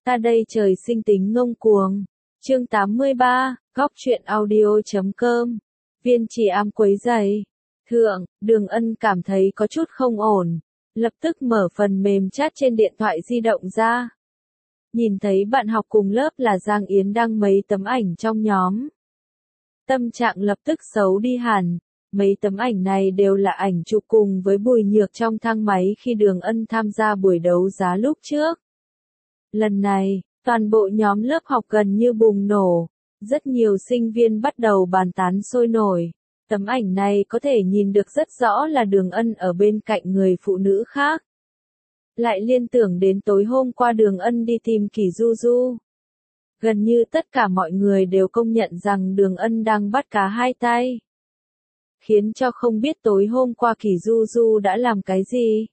Ta đây trời sinh tính ngông cuồng. Chương 83, góc truyện audio.com. Viên Trì Am quấy rầy. Thượng, Đường Ân cảm thấy có chút không ổn. Lập tức mở phần mềm chat trên điện thoại di động ra. Nhìn thấy bạn học cùng lớp là Giang Yến đăng mấy tấm ảnh trong nhóm. Tâm trạng lập tức xấu đi hẳn. Mấy tấm ảnh này đều là ảnh chụp cùng với Bùi Nhược trong thang máy khi Đường Ân tham gia buổi đấu giá lúc trước. Lần này, toàn bộ nhóm lớp học gần như bùng nổ. Rất nhiều sinh viên bắt đầu bàn tán sôi nổi. Tấm ảnh này có thể nhìn được rất rõ là Đường Ân ở bên cạnh người phụ nữ khác. Lại liên tưởng đến tối hôm qua Đường Ân đi tìm Kỷ Du Du. Gần như tất cả mọi người đều công nhận rằng Đường Ân đang bắt cá hai tay. Khiến cho không biết tối hôm qua Kỷ Du Du đã làm cái gì.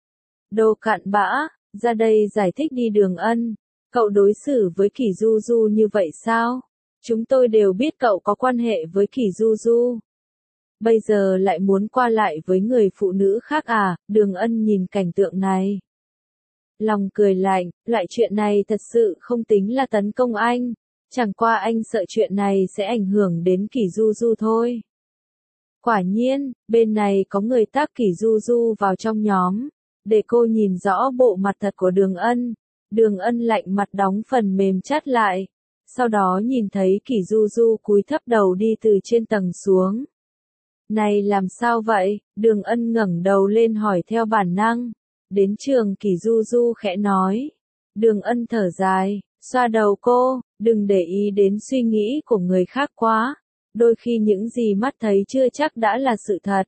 Đồ cặn bã, ra đây giải thích đi Đường Ân. Cậu đối xử với Kỷ Du Du như vậy sao? Chúng tôi đều biết cậu có quan hệ với Kỷ Du Du. Bây giờ lại muốn qua lại với người phụ nữ khác à? Đường Ân nhìn cảnh tượng này. Lòng cười lạnh, loại chuyện này thật sự không tính là tấn công anh. Chẳng qua anh sợ chuyện này sẽ ảnh hưởng đến Kỷ Du Du thôi. Quả nhiên, bên này có người tác Kỷ Du Du vào trong nhóm. Để cô nhìn rõ bộ mặt thật của Đường Ân. Đường Ân lạnh mặt đóng phần mềm chat lại. Sau đó nhìn thấy Kỷ Du Du cúi thấp đầu đi từ trên tầng xuống. Này làm sao vậy? Đường Ân ngẩng đầu lên hỏi theo bản năng. Đến trường Kỷ Du Du khẽ nói. Đường Ân thở dài, xoa đầu cô, đừng để ý đến suy nghĩ của người khác quá. Đôi khi những gì mắt thấy chưa chắc đã là sự thật.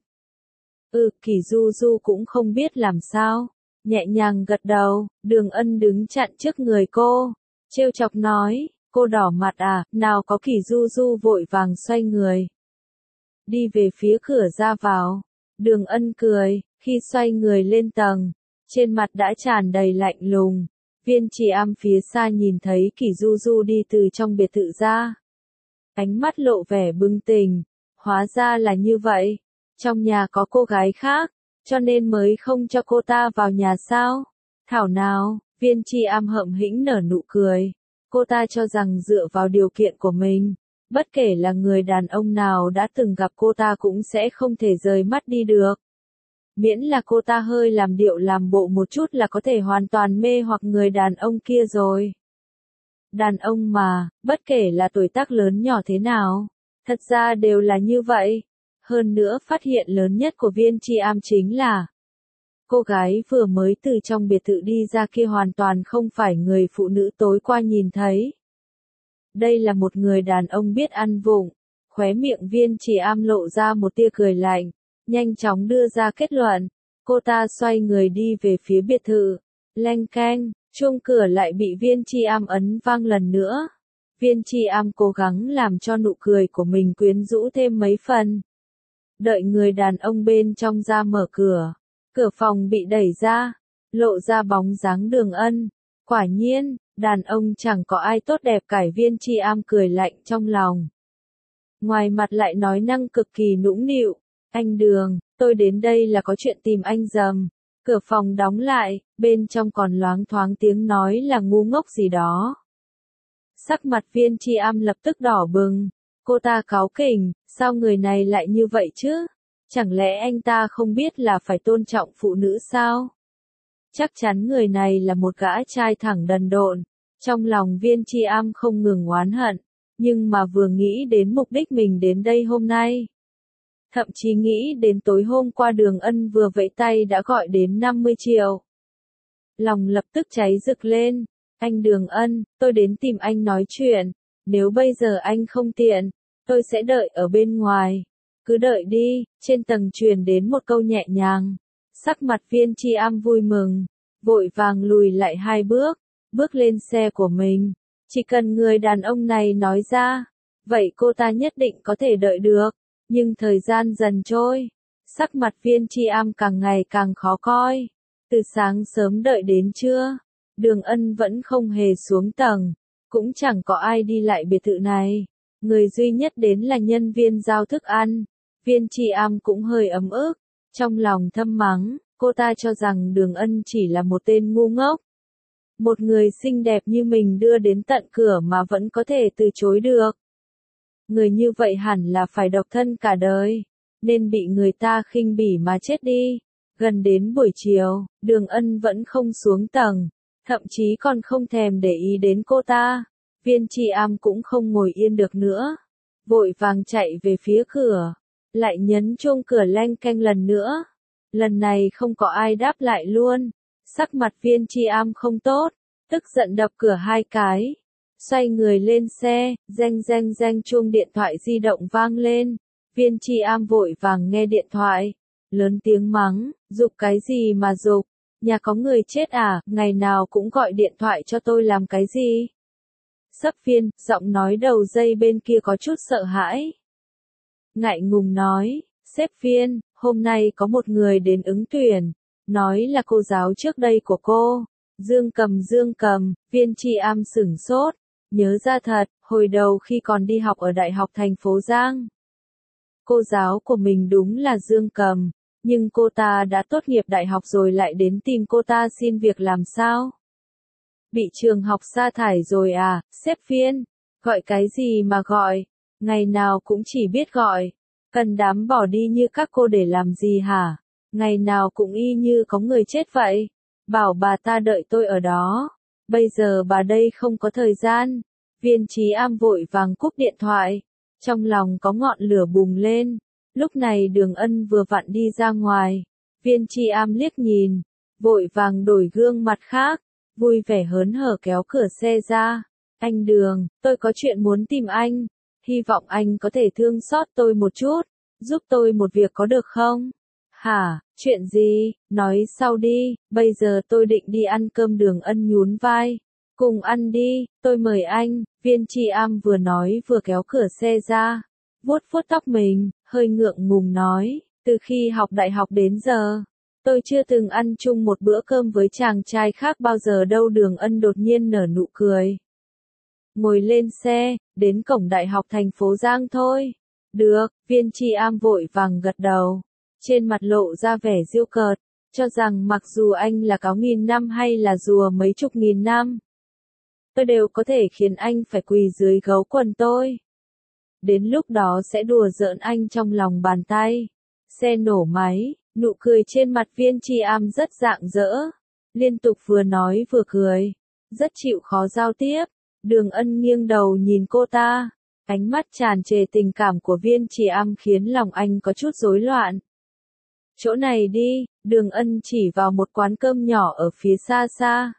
Kỷ Du Du cũng không biết làm sao. Nhẹ nhàng gật đầu, Đường Ân đứng chặn trước người cô. Trêu chọc nói, cô đỏ mặt à, nào có. Kỷ Du Du vội vàng xoay người. Đi về phía cửa ra vào. Đường Ân cười, khi xoay người lên tầng. Trên mặt đã tràn đầy lạnh lùng. Viên Trì Am phía xa nhìn thấy Kỷ Du Du đi từ trong biệt thự ra. Ánh mắt lộ vẻ bừng tỉnh. Hóa ra là như vậy. Trong nhà có cô gái khác, cho nên mới không cho cô ta vào nhà sao? Thảo nào, Viên Trì Am hậm hĩnh nở nụ cười. Cô ta cho rằng dựa vào điều kiện của mình, bất kể là người đàn ông nào đã từng gặp cô ta cũng sẽ không thể rời mắt đi được. Miễn là cô ta hơi làm điệu làm bộ một chút là có thể hoàn toàn mê hoặc người đàn ông kia rồi. Đàn ông mà, bất kể là tuổi tác lớn nhỏ thế nào, thật ra đều là như vậy. Hơn nữa phát hiện lớn nhất của Viên Trì Am chính là cô gái vừa mới từ trong biệt thự đi ra kia hoàn toàn không phải người phụ nữ tối qua nhìn thấy. Đây là một người đàn ông biết ăn vụng. Khóe miệng Viên Trì Am lộ ra một tia cười lạnh, nhanh chóng đưa ra kết luận. Cô ta xoay người đi về phía biệt thự. Leng keng, chuông cửa lại bị Viên Trì Am ấn vang lần nữa. Viên Trì Am cố gắng làm cho nụ cười của mình quyến rũ thêm mấy phần. Đợi người đàn ông bên trong ra mở cửa. Cửa phòng bị đẩy ra, lộ ra bóng dáng Đường Ân. Quả nhiên, đàn ông chẳng có ai tốt đẹp cả. Viên Trì Am cười lạnh trong lòng. Ngoài mặt lại nói năng cực kỳ nũng nịu. Anh Đường, tôi đến đây là có chuyện tìm anh dầm. Cửa phòng đóng lại, bên trong còn loáng thoáng tiếng nói là ngu ngốc gì đó. Sắc mặt Viên Trì Am lập tức đỏ bừng. Cô ta cáu kỉnh, sao người này lại như vậy chứ? Chẳng lẽ anh ta không biết là phải tôn trọng phụ nữ sao? Chắc chắn người này là một gã trai thẳng đần độn. Trong lòng Viên Trì Am không ngừng oán hận, nhưng mà vừa nghĩ đến mục đích mình đến đây hôm nay. Thậm chí nghĩ đến tối hôm qua Đường Ân vừa vẫy tay đã gọi đến 50 triệu. Lòng lập tức cháy rực lên. Anh Đường Ân, tôi đến tìm anh nói chuyện. Nếu bây giờ anh không tiện, tôi sẽ đợi ở bên ngoài. Cứ đợi đi. Trên tầng truyền đến một câu nhẹ nhàng. Sắc mặt Viên Trì Am vui mừng, vội vàng lùi lại 2 bước, bước lên xe của mình. Chỉ cần người đàn ông này nói ra, vậy cô ta nhất định có thể đợi được. Nhưng thời gian dần trôi, sắc mặt Viên Trì Am càng ngày càng khó coi. Từ sáng sớm đợi đến trưa, Đường Ân vẫn không hề xuống tầng, cũng chẳng có ai đi lại biệt thự này. Người duy nhất đến là nhân viên giao thức ăn. Viên Trì Am cũng hơi ấm ức, trong lòng thầm mắng, cô ta cho rằng Đường Ân chỉ là một tên ngu ngốc. Một người xinh đẹp như mình đưa đến tận cửa mà vẫn có thể từ chối được. Người như vậy hẳn là phải độc thân cả đời, nên bị người ta khinh bỉ mà chết đi. Gần đến buổi chiều, Đường Ân vẫn không xuống tầng, thậm chí còn không thèm để ý đến cô ta. Viên Tri Am cũng không ngồi yên được nữa, vội vàng chạy về phía cửa, lại nhấn chuông cửa leng keng lần nữa. Lần này không có ai đáp lại luôn. Sắc mặt Viên Tri Am không tốt, tức giận đập cửa 2 cái, xoay người lên xe, reng reng reng chuông điện thoại di động vang lên. Viên Tri Am vội vàng nghe điện thoại, lớn tiếng mắng, giục cái gì mà giục, nhà có người chết à, ngày nào cũng gọi điện thoại cho tôi làm cái gì? Sếp Viên, giọng nói đầu dây bên kia có chút sợ hãi. Ngại ngùng nói, sếp Viên, hôm nay có một người đến ứng tuyển, nói là cô giáo trước đây của cô. Dương Cầm, Viên Tri Am sửng sốt, nhớ ra thật, hồi đầu khi còn đi học ở Đại học thành phố Giang. Cô giáo của mình đúng là Dương Cầm, nhưng cô ta đã tốt nghiệp đại học rồi lại đến tìm cô ta xin việc làm sao? Bị trường học sa thải rồi à, sếp Viên? Gọi cái gì mà gọi? Ngày nào cũng chỉ biết gọi. Cần đám bỏ đi như các cô để làm gì hả? Ngày nào cũng y như có người chết vậy. Bảo bà ta đợi tôi ở đó. Bây giờ bà đây không có thời gian. Viên Trí Am vội vàng cúp điện thoại. Trong lòng có ngọn lửa bùng lên. Lúc này Đường Ân vừa vặn đi ra ngoài. Viên Tri Am liếc nhìn, vội vàng đổi gương mặt khác, vui vẻ hớn hở kéo cửa xe ra. Anh Đường, tôi có chuyện muốn tìm anh. Hy vọng anh có thể thương xót tôi một chút, giúp tôi một việc có được không? Hả, chuyện gì? Nói sau đi, bây giờ tôi định đi ăn cơm. Đường Ân nhún vai. Cùng ăn đi, tôi mời anh. Viên Tri Am vừa nói vừa kéo cửa xe ra, vuốt vuốt tóc mình, hơi ngượng ngùng nói, từ khi học đại học đến giờ, tôi chưa từng ăn chung một bữa cơm với chàng trai khác bao giờ đâu. Đường Ân đột nhiên nở nụ cười. Ngồi lên xe, đến cổng Đại học thành phố Giang thôi. Được, Viên Tri Am vội vàng gật đầu, trên mặt lộ ra vẻ giễu cợt, cho rằng mặc dù anh là cáo nghìn năm hay là rùa mấy chục nghìn năm, tôi đều có thể khiến anh phải quỳ dưới gấu quần tôi. Đến lúc đó sẽ đùa giỡn anh trong lòng bàn tay. Xe nổ máy, nụ cười trên mặt Viên Tri Am rất rạng rỡ, liên tục vừa nói vừa cười, rất chịu khó giao tiếp. Đường Ân nghiêng đầu nhìn cô ta, ánh mắt tràn trề tình cảm của Viên Tri Am khiến lòng anh có chút rối loạn. Chỗ này đi, Đường Ân chỉ vào một quán cơm nhỏ ở phía xa xa.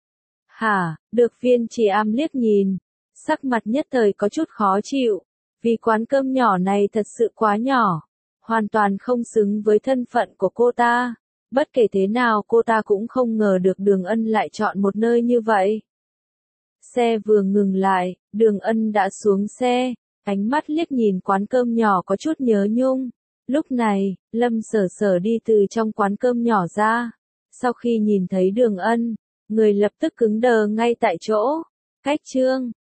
Hả, được. Viên Tri Am liếc nhìn, sắc mặt nhất thời có chút khó chịu, vì quán cơm nhỏ này thật sự quá nhỏ, hoàn toàn không xứng với thân phận của cô ta. Bất kể thế nào cô ta cũng không ngờ được Đường Ân lại chọn một nơi như vậy. Xe vừa ngừng lại, Đường Ân đã xuống xe, ánh mắt liếc nhìn quán cơm nhỏ có chút nhớ nhung. Lúc này, Lâm Sở Sở đi từ trong quán cơm nhỏ ra. Sau khi nhìn thấy Đường Ân, người lập tức cứng đờ ngay tại chỗ. Cách chương